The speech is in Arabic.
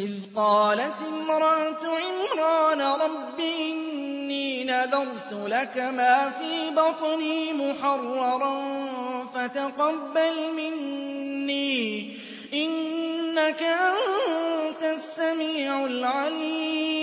إِذْ قَالَتِ امْرَأَتُ عِمْرَانَ رَبِّ إِنِّي نَذَرْتُ لَكَ مَا فِي بَطْنِي مُحَرَّرًا فَتَقَبَّلْ مِنِّي ۖ إِنَّكَ أَنتَ السَّمِيعُ الْعَلِيمُ